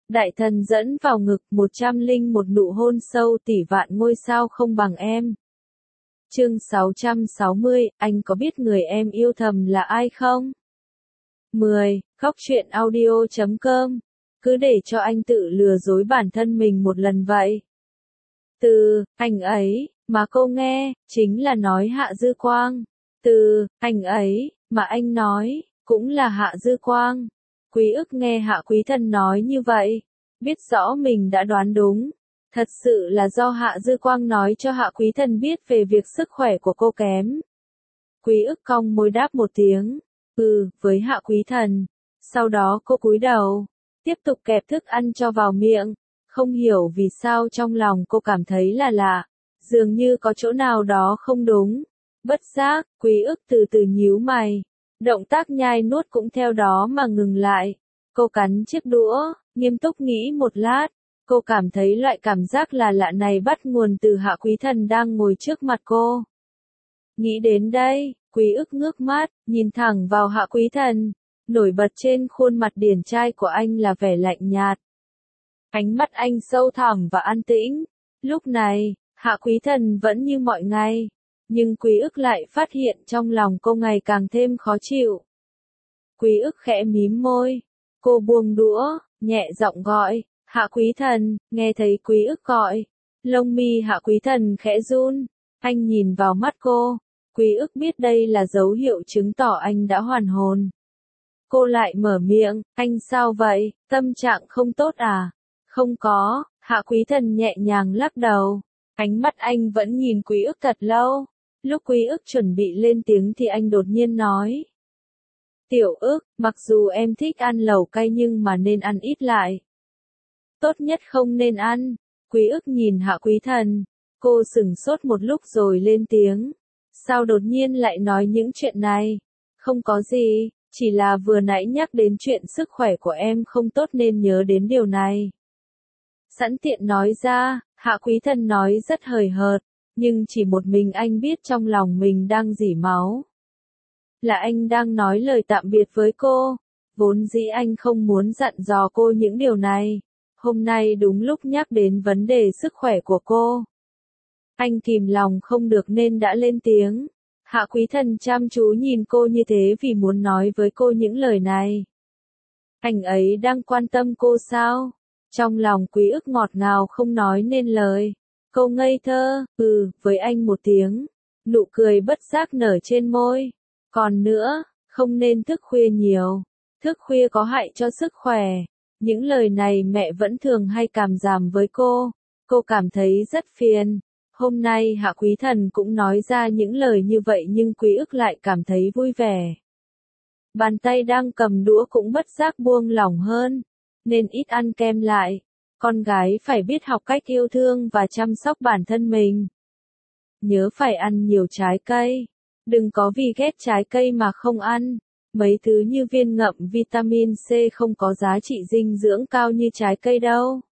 Đại thần dẫn vào ngực 101 nụ hôn sâu tỷ vạn ngôi sao không bằng em. Chương 660, anh có biết người em yêu thầm là ai không? 10. Khóc chuyện audio.com. Cứ để cho anh tự lừa dối bản thân mình một lần vậy. Từ anh ấy mà cô nghe chính là nói Hạ Dư Quang. Từ anh ấy mà anh nói cũng là Hạ Dư Quang. Quý ức nghe Hạ Quý Thần nói như vậy, biết rõ mình đã đoán đúng. Thật sự là do Hạ Dư Quang nói cho Hạ Quý Thần biết về việc sức khỏe của cô kém. Quý ức cong môi đáp một tiếng, với Hạ Quý Thần. Sau đó cô cúi đầu, tiếp tục kẹp thức ăn cho vào miệng. Không hiểu vì sao trong lòng cô cảm thấy là lạ, dường như có chỗ nào đó không đúng. Bất giác, Quý ức từ từ nhíu mày. Động tác nhai nuốt cũng theo đó mà ngừng lại. Cô cắn chiếc đũa, nghiêm túc nghĩ một lát. Cô cảm thấy loại cảm giác là lạ này bắt nguồn từ Hạ Quý Thần đang ngồi trước mặt cô. Nghĩ đến đây, Quý ức ngước mắt, nhìn thẳng vào Hạ Quý Thần. Nổi bật trên khuôn mặt điển trai của anh là vẻ lạnh nhạt. Ánh mắt anh sâu thẳm và an tĩnh. Lúc này, Hạ Quý Thần vẫn như mọi ngày. Nhưng Quý ức lại phát hiện trong lòng cô ngày càng thêm khó chịu. Quý ức khẽ mím môi. Cô buông đũa, nhẹ giọng gọi, Hạ Quý Thần. Nghe thấy Quý ức gọi, lông mi Hạ Quý Thần khẽ run. Anh nhìn vào mắt cô. Quý ức biết đây là dấu hiệu chứng tỏ anh đã hoàn hồn. Cô lại mở miệng, anh sao vậy, tâm trạng không tốt à? Không có, Hạ Quý Thần nhẹ nhàng lắc đầu. Ánh mắt anh vẫn nhìn Quý ức thật lâu. Lúc Quý ức chuẩn bị lên tiếng thì anh đột nhiên nói. Tiểu ức, mặc dù em thích ăn lẩu cay nhưng mà nên ăn ít lại. Tốt nhất không nên ăn. Quý ức nhìn Hạ Quý Thần. Cô sửng sốt một lúc rồi lên tiếng. Sao đột nhiên lại nói những chuyện này? Không có gì, chỉ là vừa nãy nhắc đến chuyện sức khỏe của em không tốt nên nhớ đến điều này. Sẵn tiện nói ra, Hạ Quý Thần nói rất hời hợt, nhưng chỉ một mình anh biết trong lòng mình đang rỉ máu. Là anh đang nói lời tạm biệt với cô. Vốn dĩ anh không muốn dặn dò cô những điều này. Hôm nay đúng lúc nhắc đến vấn đề sức khỏe của cô. Anh kìm lòng không được nên đã lên tiếng. Hạ Quý Thần chăm chú nhìn cô như thế vì muốn nói với cô những lời này. Anh ấy đang quan tâm cô sao? Trong lòng Quý ức ngọt ngào không nói nên lời. Cô ngây thơ, với anh một tiếng. Nụ cười bất giác nở trên môi. Còn nữa, không nên thức khuya nhiều. Thức khuya có hại cho sức khỏe. Những lời này mẹ vẫn thường hay cảm giảm với cô. Cô cảm thấy rất phiền. Hôm nay Hạ Quý Thần cũng nói ra những lời như vậy nhưng Quý ức lại cảm thấy vui vẻ. Bàn tay đang cầm đũa cũng bất giác buông lỏng hơn. Nên ít ăn kem lại. Con gái phải biết học cách yêu thương và chăm sóc bản thân mình. Nhớ phải ăn nhiều trái cây. Đừng có vì ghét trái cây mà không ăn. Mấy thứ như viên ngậm vitamin C không có giá trị dinh dưỡng cao như trái cây đâu.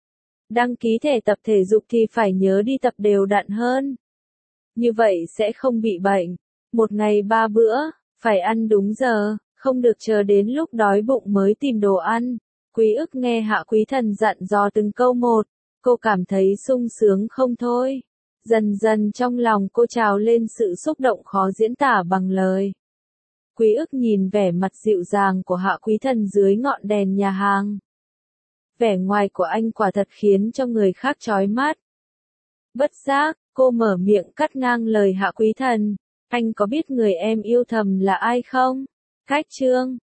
Đăng ký thể tập thể dục thì phải nhớ đi tập đều đặn hơn. Như vậy sẽ không bị bệnh. Một ngày 3 bữa, phải ăn đúng giờ, không được chờ đến lúc đói bụng mới tìm đồ ăn. Quý ức nghe Hạ Quý Thần dặn dò từng câu một, cô cảm thấy sung sướng không thôi. Dần dần trong lòng cô trào lên sự xúc động khó diễn tả bằng lời. Quý ức nhìn vẻ mặt dịu dàng của Hạ Quý Thần dưới ngọn đèn nhà hàng. Vẻ ngoài của anh quả thật khiến cho người khác chói mắt. Bất giác, cô mở miệng cắt ngang lời Hạ Quý Thần. Anh có biết người em yêu thầm là ai không? Cách chương